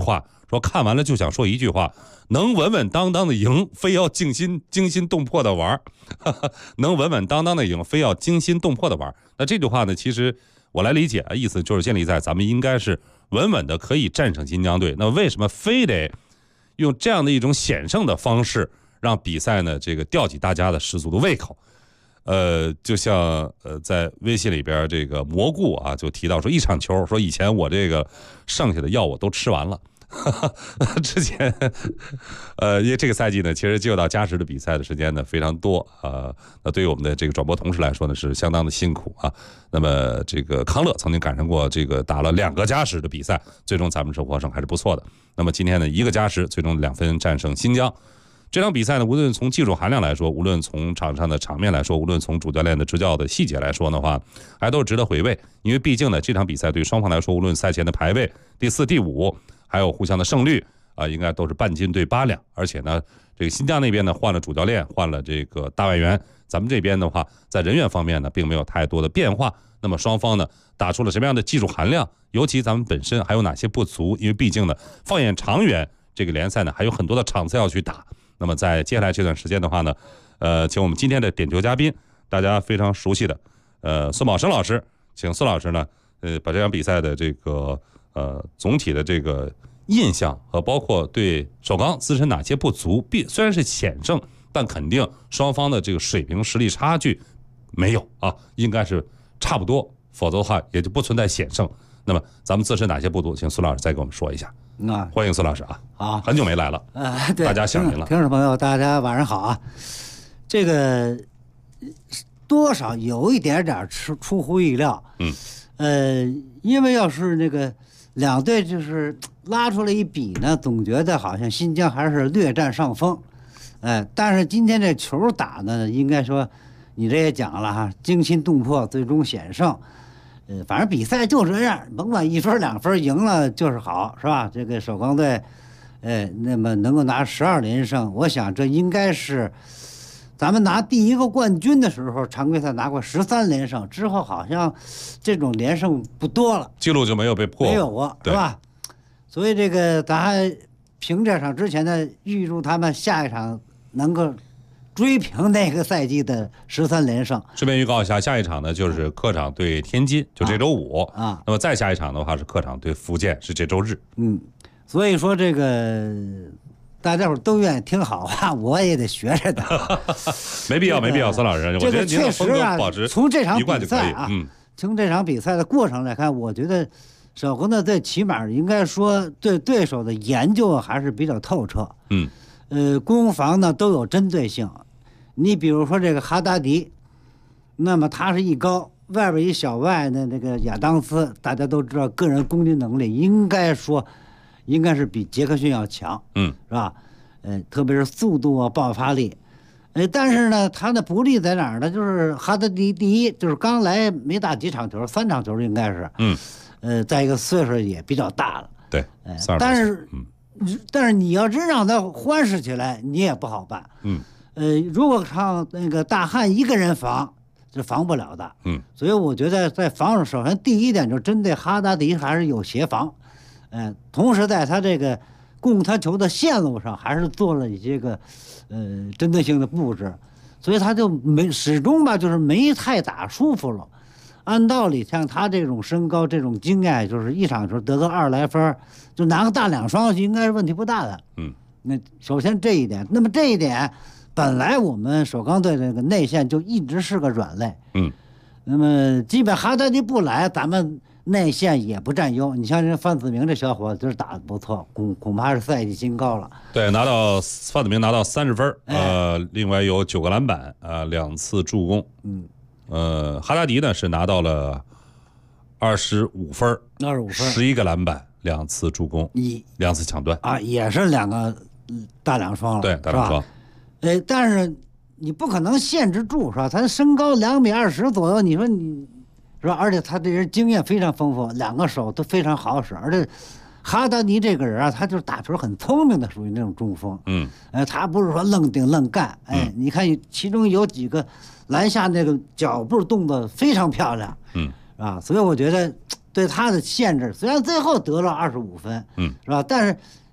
说看完了就想说一句话：能稳稳当当的赢，非要惊心动魄的玩能稳稳当当的赢，非要惊心动魄的玩。那这句话呢，其实我来理解意思就是建立在咱们应该是稳稳的可以战胜新疆队。那为什么非得用这样的一种险胜的方式让比赛呢这个吊起大家的十足的胃口？就像在微信里边这个蘑菇啊就提到说，一场球说以前我这个剩下的药我都吃完了。之前因为这个赛季呢其实就到加时的比赛的时间呢非常多那对于我们的这个转播同事来说呢是相当的辛苦啊。那么这个康乐曾经赶上过这个打了2个加时的比赛，最终咱们收获胜还是不错的。那么今天呢1个加时最终2分战胜新疆。这场比赛呢，无论从技术含量来说，无论从场上的场面来说，无论从主教练的执教的细节来说的话，还都是值得回味。因为毕竟呢，这场比赛对双方来说，无论赛前的排位第4、第5，还有互相的胜率应该都是半斤对8两。而且呢，这个新疆那边呢换了主教练，换了这个大外援，咱们这边的话，在人员方面呢，并没有太多的变化。那么双方呢，打出了什么样的技术含量？尤其咱们本身还有哪些不足？因为毕竟呢，放眼长远，这个联赛呢还有很多的场次要去打。那么在接下来这段时间的话呢，请我们今天的点球嘉宾，大家非常熟悉的孙宝生老师，请孙老师呢，把这场比赛的这个总体的这个印象和包括对首钢自身哪些不足，虽然是险胜，但肯定双方的这个水平实力差距没有啊，应该是差不多，否则的话也就不存在险胜。那么咱们自身哪些不足，请孙老师再给我们说一下。欢迎孙老师啊！ 好， 很久没来了， 对， 大家想您了。 听众朋友，大家晚上好啊！这个多少有一点点出乎意料，因为要是那个两队就是拉出来一比呢，总觉得好像新疆还是略占上风，但是今天这球打呢，应该说你这也讲了哈，惊心动魄，最终险胜。反正比赛就这样，甭管1分2分，赢了就是好，是吧？这个首钢队，那么能够拿12连胜，我想这应该是咱们拿第1个冠军的时候，常规赛拿过13连胜，之后好像这种连胜不多了， 记录就没有被破， 没有过，是吧？所以这个咱还凭这场之前呢，预祝他们下一场能够追平那个赛季的13连胜。 顺便预告一下，下一场呢就是客场对天津，就这周5 啊。 那么再下一场的话是客场对福建，是这周日。 所以说这个大家伙都愿意听好话，我也得学着的。 没必要，没必要，孙老师，我觉得您的风格保持从这场一贯就可以。 从这场比赛的过程来看，我觉得首钢队最起码应该说对对手的研究还是比较透彻。攻防呢都有针对性。你比如说这个哈达迪，那么他是一高，外边一小外的那个亚当斯，大家都知道个人攻击能力应该是比杰克逊要强，是吧？特别是速度啊、爆发力，但是呢，他的不利在哪儿呢？就是哈达迪第一就是刚来没打几场球，3场球应该是，再一个岁数也比较大了， 对， 但是你要真让他欢实起来，你也不好办，如果让那个大汉一个人防，是防不了的。所以我觉得在防守，首先第一点就针对哈达迪还是有协防，同时在他这个供他球的线路上还是做了一些个针对性的布置，所以他就始终吧就是没太打舒服了。按道理像他这种身高这种经验，就是一场球得个20来分，就拿个大2双应该是问题不大的。那首先这一点，那么这一点。本来我们首钢队这个内线就一直是个软肋，那么基本哈达迪不来，咱们内线也不占优。你像这范子铭这小伙子就是打得不错，恐怕是赛季新高了。 对，范子铭拿到30分，另外有9个篮板，2次助攻。哈达迪呢是拿到了25分，11个篮板，2次助攻，2次抢断啊，也是2个大2双了， 对，大2双。 但是你不可能限制住，是吧？他身高2.20米左右，你说你是吧？而且他这人经验非常丰富，2个手都非常好使。而且哈达尼这个人啊，他就是打球很聪明的，属于那种中锋。他不是说愣顶愣干。你看其中有几个篮下那个脚步动作非常漂亮。是吧？所以我觉得对他的限制，虽然最后得了25分，是吧？但是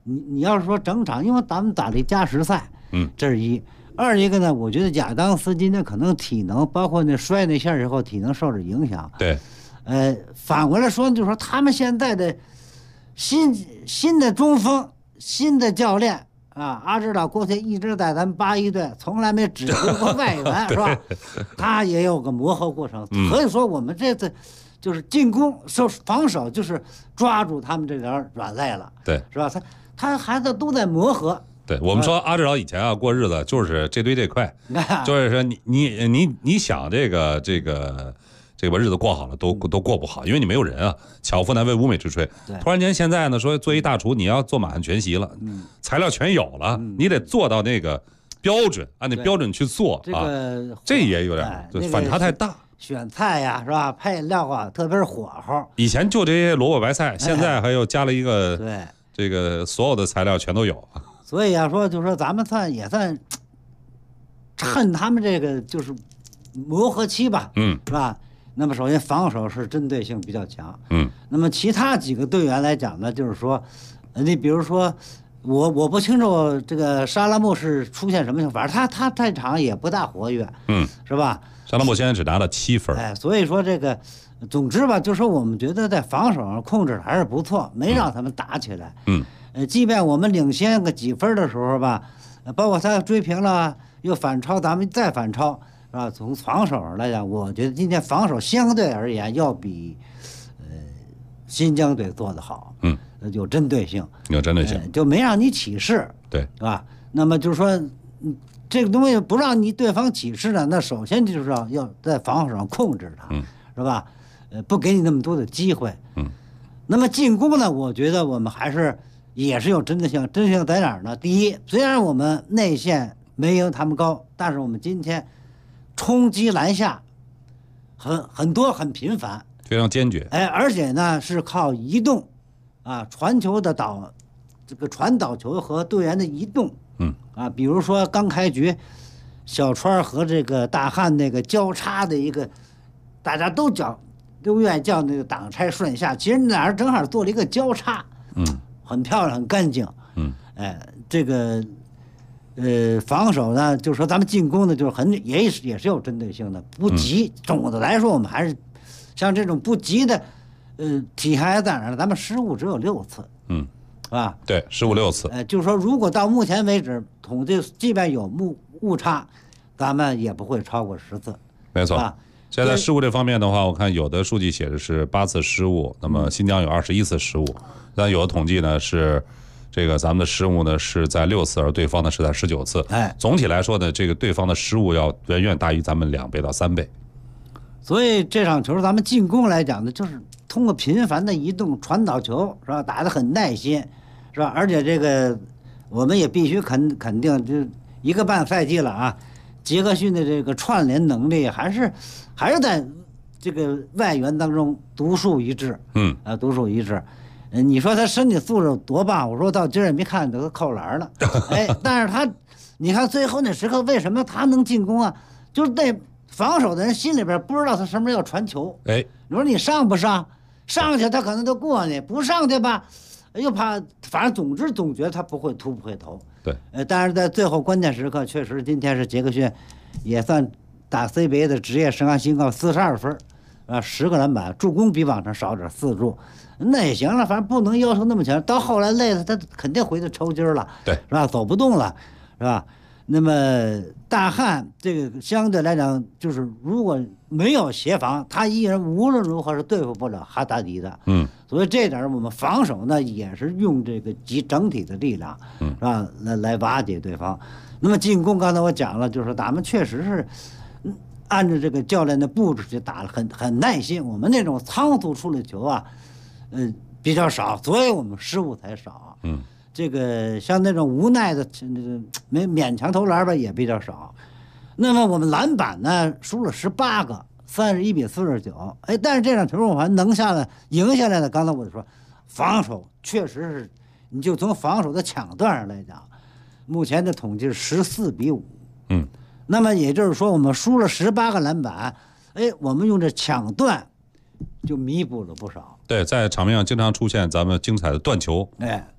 你要是说整场，因为咱们打的加时赛，这是一。二一个呢，我觉得亚当斯今天可能体能，包括那摔那下以后体能受着影响。 对， 反过来说，就是说他们现在的新的中锋、新的教练啊，阿指导过去一直在咱们81队，从来没指挥过外援，是吧？他也有个磨合过程。所以说，我们这次就是进攻、防守，就是抓住他们这点软肋了， 对， 是吧？他孩子都在磨合。 对，我们说阿指导以前啊过日子就是这堆这块，就是说你想这个把日子过好了都过不好，因为你没有人啊，巧妇难为无米之炊。突然间现在呢说做一大厨你要做满汉全席了，材料全有了，你得做到那个标准，按那标准去做啊，这也有点反差太大。 选菜呀，是吧？配料啊，特别是火候。 以前就这些萝卜白菜，现在还又加了一个这个所有的材料全都有。 所以要说，就是说咱们也算趁他们这个就是磨合期吧，是吧？那么首先防守是针对性比较强，那么其他几个队员来讲呢，就是说，你比如说我不清楚这个沙拉木是出现什么情况，反正他这场也不大活跃，是吧？ 沙拉木现在只拿了7分， 所以说这个，总之吧，就是说我们觉得在防守上控制还是不错，没让他们打起来，即便我们领先个几分的时候吧，包括他追平了又反超，咱们再反超，是吧？从防守上来讲，我觉得今天防守相对而言要比新疆队做得好，有针对性，就没让你起势， 对， 是吧？那么就是说，这个东西不让你对方起势呢，那首先就是要在防守上控制他，是吧？不给你那么多的机会，那么进攻呢，我觉得我们也是有针对性，针对性在哪儿呢？第一，虽然我们内线没有他们高，但是我们今天冲击篮下很多很频繁， 非常坚决。 而且呢是靠移动啊，传球的传导球和队员的移动，比如说刚开局，小川和这个大汉那个交叉的一个，大家都愿意叫那个挡拆顺下，其实俩人正好做了一个交叉，很漂亮，很干净，这个防守呢，就是说咱们进攻呢，就是也是有针对性的，不急。总的来说，我们还是像这种不急的，体还在哪儿？咱们失误只有6次，是吧？ 对，失误6次。 就是说，如果到目前为止统计，即便有误差，咱们也不会超过10次。 没错。现在失误这方面的话，我看有的数据写的是8次失误，那么新疆有21次失误，但有的统计呢是这个咱们的失误呢是在6次，而对方呢是在19次。总体来说呢，这个对方的失误要远远大于咱们2倍到3倍。 所以这场球咱们进攻来讲呢，就是通过频繁的移动传导球，是吧？打得很耐心，是吧？而且这个我们也必须肯定，就1个半赛季了啊，杰克逊的这个串联能力还是在这个外援当中独树一帜，独树一帜。你说他身体素质多棒？我说到今儿也没看见他扣篮了，但是他，你看最后那时刻为什么他能进攻啊？就是那防守的人心里边不知道他什么时候要传球，你说你上不上？上去他可能就过你，不上去吧，又怕，反正总觉得他不会突不会投。 对， 但是在最后关键时刻，确实今天是杰克逊也算打 CBA 的职业生涯新高，42分，10个篮板，助攻比往常少点，4助。那也行了，反正不能要求那么强。到后来累了，他肯定回去抽筋了， 对， 是吧？走不动了，是吧？那么大汉这个相对来讲，就是如果没有协防，他一人无论如何是对付不了哈达迪的。所以这点我们防守呢也是用这个整体的力量，是吧？来瓦解对方。那么进攻，刚才我讲了，就是咱们确实是按照这个教练的布置去打了，很耐心。我们那种仓促出的球啊，比较少，所以我们失误才少。这个像那种无奈的没勉强投篮吧，也比较少。那么我们篮板呢，输了18个，31比49。但是这场球我们还能赢下来的。刚才我就说，防守确实是，你就从防守的抢断上来讲，目前的统计是14比5。那么也就是说，我们输了18个篮板，我们用这抢断就弥补了不少。 对，在场面上经常出现咱们精彩的断球，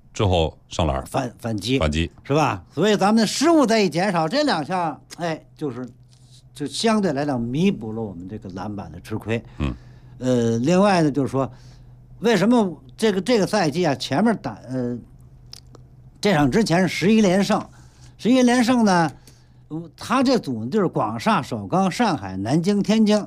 之后上篮反击是吧？所以咱们的失误再一减少，这2项就相对来讲弥补了我们这个篮板的吃亏。另外呢，就是说，为什么这个赛季啊，前面这场之前是11连胜，11连胜呢，他这组就是广厦、首钢、上海、南京、天津，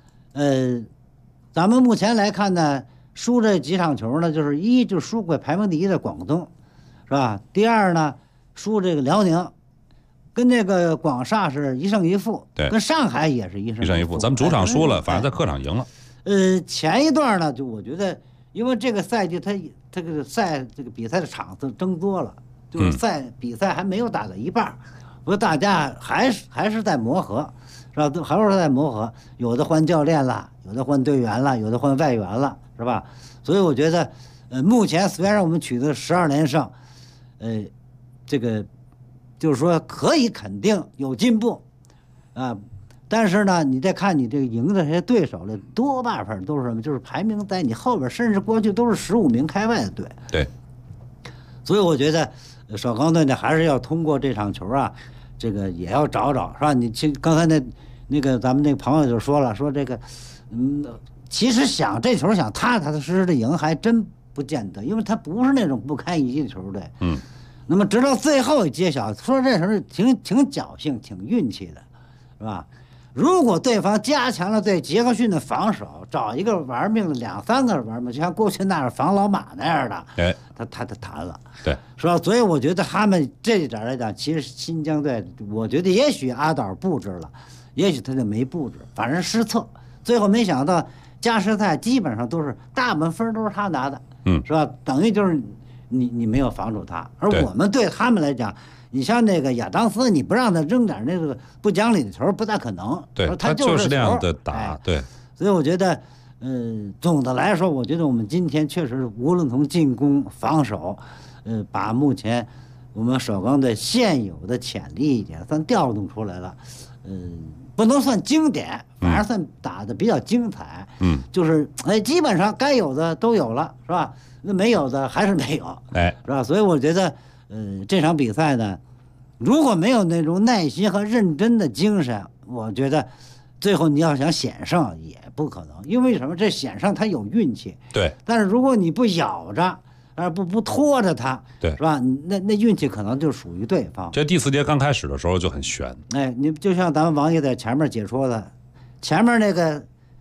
咱们目前来看呢，输这几场球呢，就是就输给排名第1的广东，是吧？第二呢，输这个辽宁。跟那个广厦是1胜1负， 对， 跟上海也是1胜1负。 咱们主场输了，反正在客场赢了。 前一段呢，就我觉得，因为这个赛季它这个比赛的场次增多了，就是比赛还没有打到一半，我说大家还是在磨合，是吧？还是在磨合，有的换教练了，有的换队员了，有的换外援了，是吧？所以我觉得，目前虽然我们取得12连胜，这个。就是说可以肯定有进步，啊，但是呢，你再看你这个赢的这些对手的多半分都是什么？就是排名在你后边，甚至过去都是15名开外的队。 对， 所以我觉得首钢队呢还是要通过这场球啊，这个也要找找，是吧？你刚才那个咱们那个朋友就说了，说这个，其实这球想踏踏实实的赢还真不见得，因为他不是那种不堪一击的球队。那么直到最后揭晓，说这时候挺侥幸、挺运气的，是吧？如果对方加强了对杰克逊的防守，找一个玩命的2、3个玩命，就像过去那样防老马那样的，他弹了， 对， 是吧？所以我觉得他们这一点来讲，其实新疆队，我觉得也许阿岛布置了，也许他就没布置，反正失策。最后没想到加时赛基本上大部分分都是他拿的，是吧？等于就是。你没有防住他，而我们对他们来讲，你像那个亚当斯，你不让他扔点那个不讲理的球，不太可能。 对， 他就是那样的打，对。 所以我觉得，总的来说，我觉得我们今天确实无论从进攻、防守，把目前我们首钢队现有的潜力也算调动出来了，不能算经典，反而算打得比较精彩。就是基本上该有的都有了，是吧？那没有的还是没有，是吧？所以我觉得，这场比赛呢，如果没有那种耐心和认真的精神，我觉得最后你要想险胜也不可能。因为什么？这险胜它有运气， 对。 但是如果你不咬着，不拖着它， 对， 是吧？那运气可能就属于对方。 这第4节刚开始的时候就很悬。 你就像咱们王爷在前面解说的，前面那个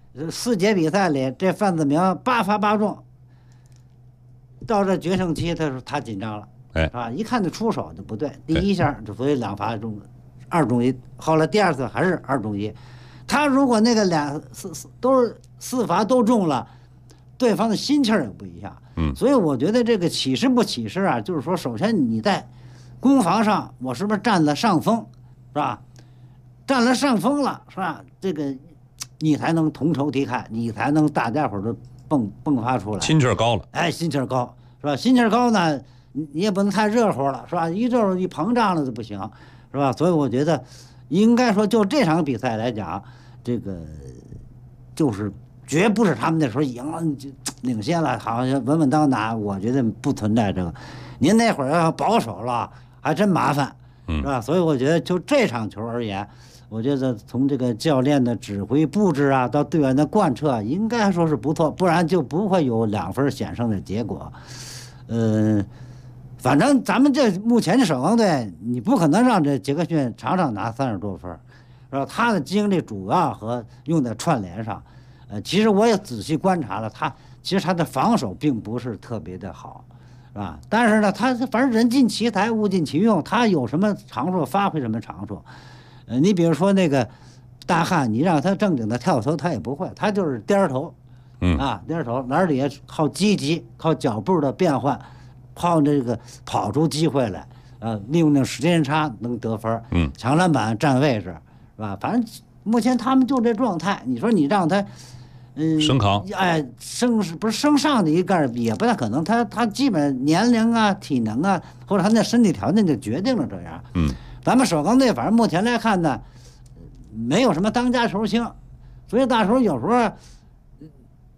4节比赛里，这范子铭8发8中。到这决胜期，他紧张了，是吧？一看就出手就不对，第一下就所以2发中，2中1，后来第2次还是2中1。他如果那个都是4罚都中了，对方的心气儿也不一样。所以我觉得这个起势不起势啊，就是说，首先你在攻防上，我是不是占了上风，是吧？占了上风了，是吧？这个你才能同仇敌忾，你才能大家伙都迸发出来， 心气儿高了， 心气儿高，是吧？心气儿高呢，你也不能太热乎了，是吧？一膨胀了就不行，是吧？所以我觉得，应该说就这场比赛来讲，这个就是绝不是他们那时候赢了就领先了，好像稳稳当拿，我觉得不存在这个。您那会儿要保守了，还真麻烦，是吧？所以我觉得就这场球而言。我觉得从这个教练的指挥布置啊，到队员的贯彻，应该说是不错，不然就不会有2分险胜的结果。反正咱们这目前的首钢队，你不可能让这杰克逊场场拿30多分，是吧？他的精力主要和用在串联上。其实我也仔细观察了，其实他的防守并不是特别的好，是吧？但是呢，他反正人尽其才，物尽其用，他有什么长处发挥什么长处。你比如说那个大汉，你让他正经的跳投，他也不会，他就是颠头，颠头，篮里也靠积极，靠脚步的变换，靠这个跑出机会来，利用那时间差能得分，抢篮板占位置，是吧？反正目前他们就这状态，你说你让他， 升扛， 升上的一个也不太可能，他基本年龄啊、体能啊，或者他那身体条件就决定了这样，咱们首钢队反正目前来看呢，没有什么当家球星，所以大时候有时候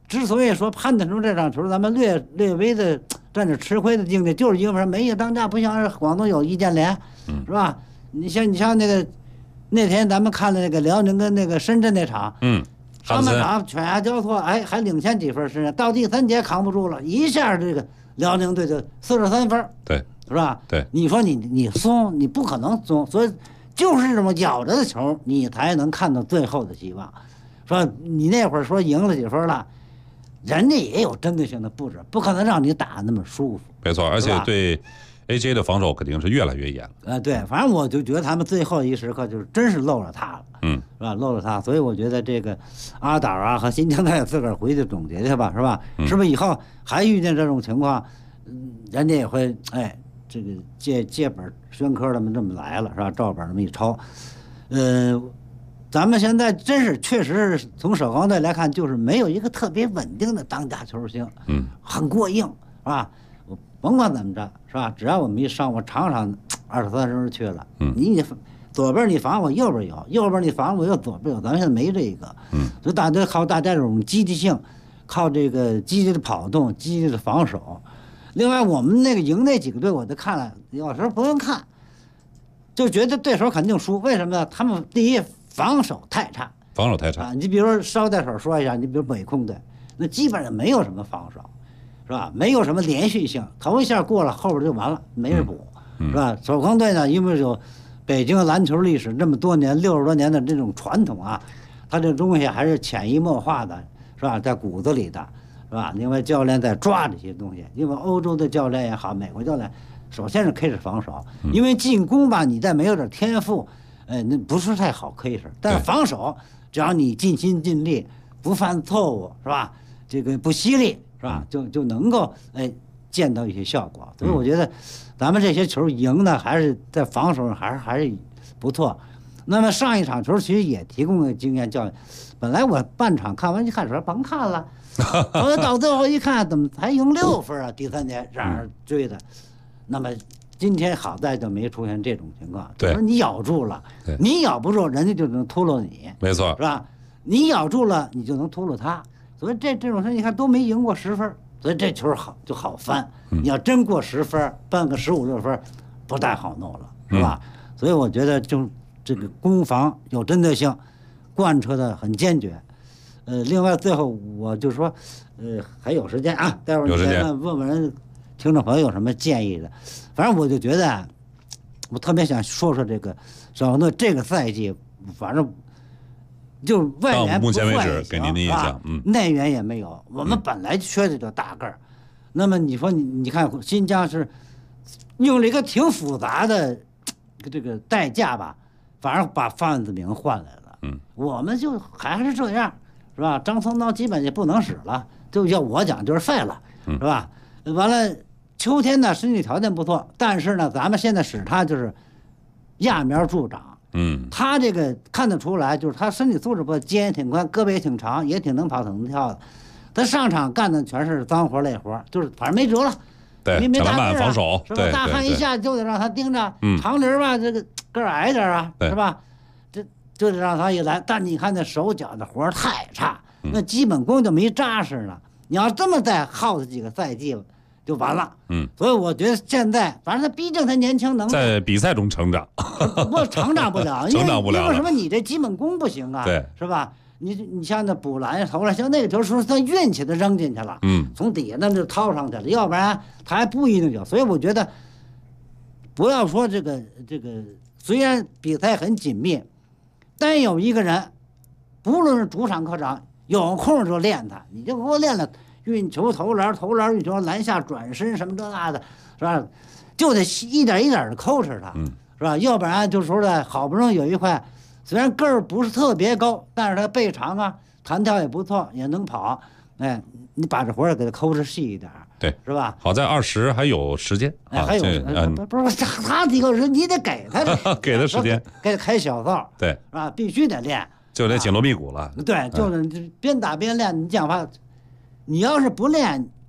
之所以说判断出这场球咱们略微的占点吃亏的境地，就是因为没一个当家，不像是广东有易建联，是吧？你像那天咱们看的那个辽宁跟那个深圳那场，上半场犬牙交错，还领先几分是，到第3节扛不住了，一下这个辽宁队就43分， 对， 是吧？ 对， 你说你松，你不可能松，所以就是这么咬着的球，你才能看到最后的希望。说你那会儿说赢了几分了，人家也有针对性的布置，不可能让你打那么舒服。 没错，而且对 AJ 的防守肯定是越来越严了。 对，反正我就觉得他们最后一时刻就是真是漏了他了，是吧？漏了他，所以我觉得这个阿导啊和新疆队自个儿回去总结去吧，是吧？是不是以后还遇见这种情况，人家也会这个借本宣科的这么来了，是吧？照本这么一抄，咱们现在确实是从首钢队来看，就是没有一个特别稳定的当家球星，很过硬，是吧？我甭管怎么着，是吧？只要我们一上，我场20、30人去了，你左边你防我，右边有，右边你防我，又左边有，咱们现在没这个，所以大家靠大家这种积极性，靠这个积极的跑动，积极的防守。另外，我们那个赢那几个队，我都看了，有时候不用看，就觉得对手肯定输。为什么呢？他们第一防守太差，啊！你比如说捎带手说一下，你比如北控队，那基本上没有什么防守，是吧？没有什么连续性，头一下过了，后边就完了，没人补，是吧？首钢队呢，因为有北京篮球历史这么多年，60多年的这种传统啊，他这东西还是潜移默化的，是吧？在骨子里的。是吧？因为教练在抓这些东西，因为欧洲的教练也好，美国教练，首先是开始防守，因为进攻吧，你再没有点天赋，那不是太好开始。但是防守，只要你尽心尽力，不犯错误，是吧？这个不犀利，是吧？就能够见到一些效果。所以我觉得，咱们这些球赢的还是在防守上还是不错。那么上一场球其实也提供了经验教育。本来我半场看完一看说甭看了。后来到最后一看，怎么才赢6分啊？第3节让人追的。那么今天好在就没出现这种情况，就是你咬住了，你咬不住，人家就能突噜你， 没错， 是吧？你咬住了，你就能突噜他。所以这种事你看都没赢过10分，所以这球就好翻。你要真过10分，办个15、16分，不太好弄了，是吧？所以我觉得就这个攻防有针对性，贯彻的很坚决。另外最后我就说，还有时间啊，待会儿你再问问人听众朋友有什么建议的。反正我就觉得，我特别想说说这个首钢队这个赛季，反正就外援目前为止给您的印象， 内援也没有。我们本来缺的就大个儿，那么你说你看新疆是用了一个挺复杂的这个代价吧，反而把范子铭换来了。我们就还是这样。是吧？张松涛基本也不能使了，就要我讲就是废了，是吧？完了，秋天呢身体条件不错，但是呢，咱们现在使他就是揠苗助长。他这个看得出来，就是他身体素质不错，肩也挺宽，胳膊也挺长，也挺能跑，挺能跳的。他上场干的全是脏活累活，就是反正没辙了。 对， 没篮板防守， 是吧？大汉一下就得让他盯着，长林吧，这个个儿矮点啊，是吧？就得让他一来，但你看那手脚的活太差，那基本功就没扎实呢。你要这么再耗他几个赛季，就完了。所以我觉得现在，反正他毕竟他年轻，能在比赛中成长， 不成长不了， 成长不了。 因为什么？你这基本功不行啊， 对， 是吧？你像那补篮投篮，像那个球时候他运气都扔进去了，从底下那就掏上去了，要不然他还不一定有。所以我觉得，不要说这个，虽然比赛很紧密。单有一个人，不论是主场客场，有空就练他，你就给我练了运球、投篮、运球、篮下转身什么这那的，是吧？就得一点一点的抠哧他，是吧？要不然就说的好不容易有一块，虽然个儿不是特别高，但是他背长啊，弹跳也不错，也能跑，你把这活儿给他抠哧细一点， 对， 是吧？ 好在20还有时间， 还有不是他几个人，你得给他给他时间， 给他开小灶， 对， 是吧？必须得练， 就得紧锣密鼓了。 对，就是边打边练。你讲话，你要是不练，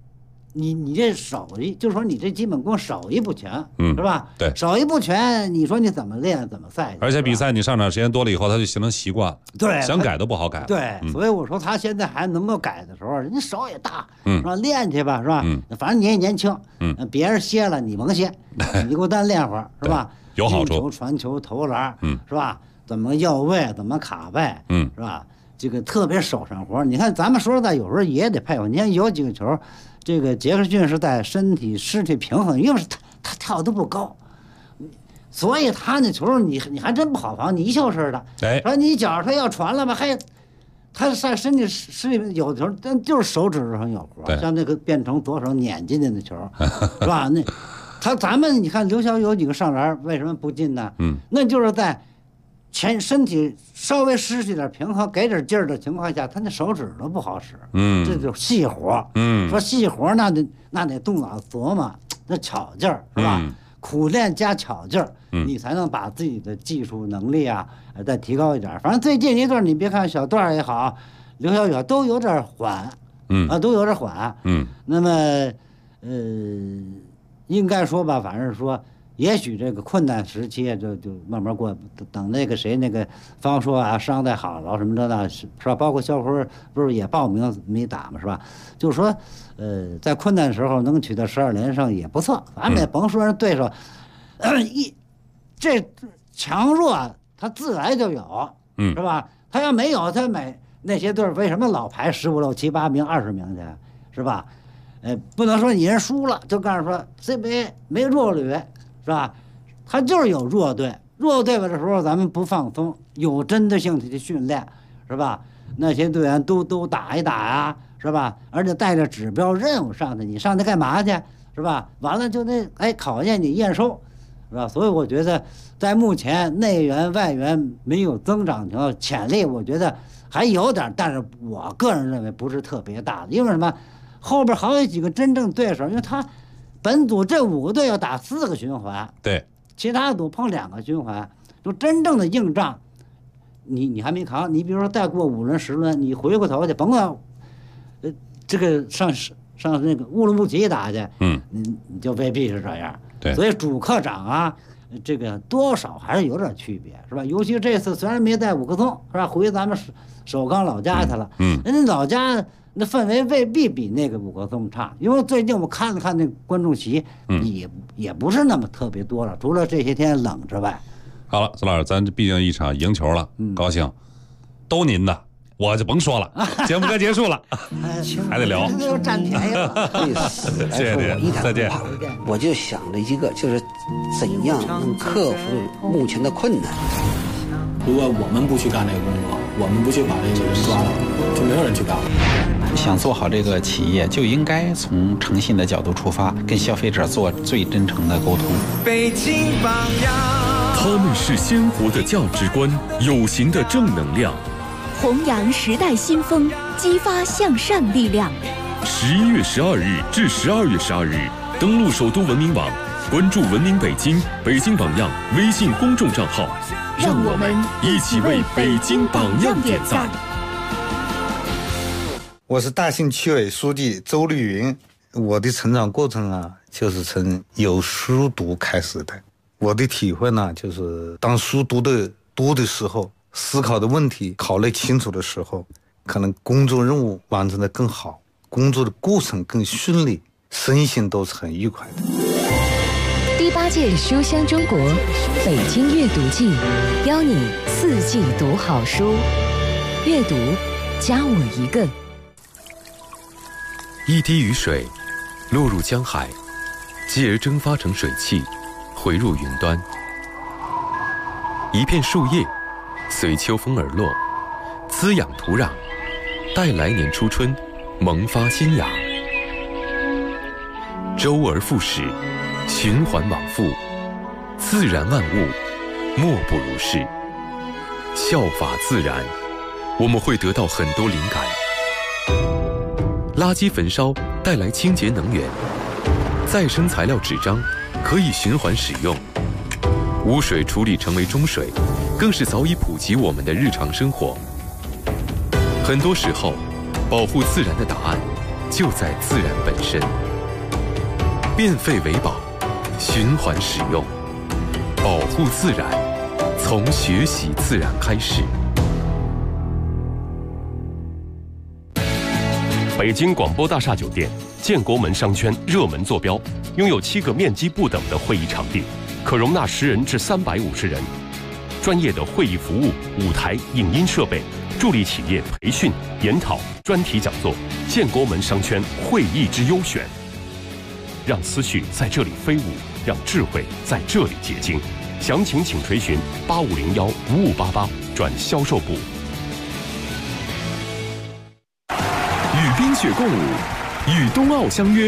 你这手艺，就说你这基本功手艺不全，是吧？ 对， 手艺不全，你说你怎么练怎么赛？ 而且比赛你上场时间多了以后，他就形成习惯了， 对， 想改都不好改。 对，所以我说他现在还能够改的时候，人家手也大，是吧？练去吧，是吧？反正你也年轻，别人歇了你甭歇，你给我单练会儿，是吧？ 有好处。 球、传球、投篮，是吧？怎么要位，怎么卡位，是吧？这个特别手上活，你看咱们说实在，有时候也得配合。你看有几个球。这个杰克逊是在身体失去平衡，因为他跳得不高，所以他那球你还真不好防，你一球似的。说你脚他要传了吧，他在身体失去有球，但就是手指上有活，像那个变成左手撵进的那球，是吧？咱们你看刘晓有几个上篮为什么不进呢？那就是在身体稍微失去点平衡，给点劲儿的情况下，他那手指都不好使。这就是细活。说细活那得动脑琢磨，那巧劲儿是吧？苦练加巧劲儿，你才能把自己的技术能力啊再提高一点。反正最近一段，你别看小段也好，刘晓宇都有点缓，都有点缓。那么应该说吧，反正说。也许这个困难时期就慢慢过，等那个谁那个方说啊伤态好了什么的是吧？包括肖辉不是也报名没打嘛是吧？就是说，在困难的时候能取得12连胜也不错。咱们也甭说人对手，这强弱他自来就有，是吧？他要没有，他那些队为什么老排15、6、7、8名、20名去，是吧？不能说你人输了就告诉说 CBA 没弱旅。是吧？他就是有弱队的时候，咱们不放松，有针对性的去训练，是吧？那些队员都打一打呀，是吧？而且带着指标任务上去，你上去干嘛去？是吧？完了就考验你验收，是吧？所以我觉得，在目前内援外援没有增长情况，潜力我觉得还有点，但是我个人认为不是特别大的，因为什么？后边还有几个真正对手，因为他。本组这5个队要打4个循环， 对， 其他组碰2个循环，就真正的硬仗，你还没扛。你比如说再过5轮10轮，你回过头去，甭管，这个上那个乌鲁木齐打去，你就未必是这样。 对， 所以主客场啊，这个多少还是有点区别，是吧？尤其这次虽然没在五棵松，是吧？回咱们首钢老家去了，人家老家。那氛围未必比那个五棵松差，因为最近我看了看那观众席，也不是那么特别多了，除了这些天冷之外。 好了，孙老师，咱毕竟一场赢球了，高兴，都您的，我就甭说了，节目该结束了，还得聊， 又占便宜了。 谢谢您，再见。 我就想了一个，就是怎样能克服目前的困难。 如果我们不去干这个工作，我们不去把这个人抓了，就没有人去干了。 想做好这个企业，就应该从诚信的角度出发，跟消费者做最真诚的沟通。 北京榜样， 他们是鲜活的价值观，有形的正能量， 弘扬时代新风，激发向善力量。 11月12日至12月12日，登录首都文明网，关注文明北京、北京榜样微信公众账号， 让我们一起为北京榜样点赞。 我是大兴区委书记周绿云。我的成长过程啊，就是从有书读开始的。我的体会呢，就是当书读的多的时候，思考的问题考虑清楚的时候，可能工作任务完成的更好，工作的过程更顺利，身心都是很愉快的。 第8届书香中国北京阅读季，邀你4季读好书，阅读加我一个。 一滴雨水落入江海，继而蒸发成水汽，回入云端。一片树叶随秋风而落，滋养土壤，待来年初春萌发新芽。周而复始，循环往复，自然万物莫不如是。效法自然，我们会得到很多灵感。垃圾焚烧带来清洁能源，再生材料纸张可以循环使用，污水处理成为中水，更是早已普及我们的日常生活。很多时候，保护自然的答案就在自然本身。 变废为宝，循环使用，保护自然，从学习自然开始。 北京广播大厦酒店建国门商圈热门坐标，拥有7个面积不等的会议场地，可容纳10人至350人。专业的会议服务、舞台、影音设备，助力企业培训、研讨、专题讲座。建国门商圈会议之优选，让思绪在这里飞舞，让智慧在这里结晶。详情请垂询85015588转销售部。 与冰雪共舞，与冬奥相约。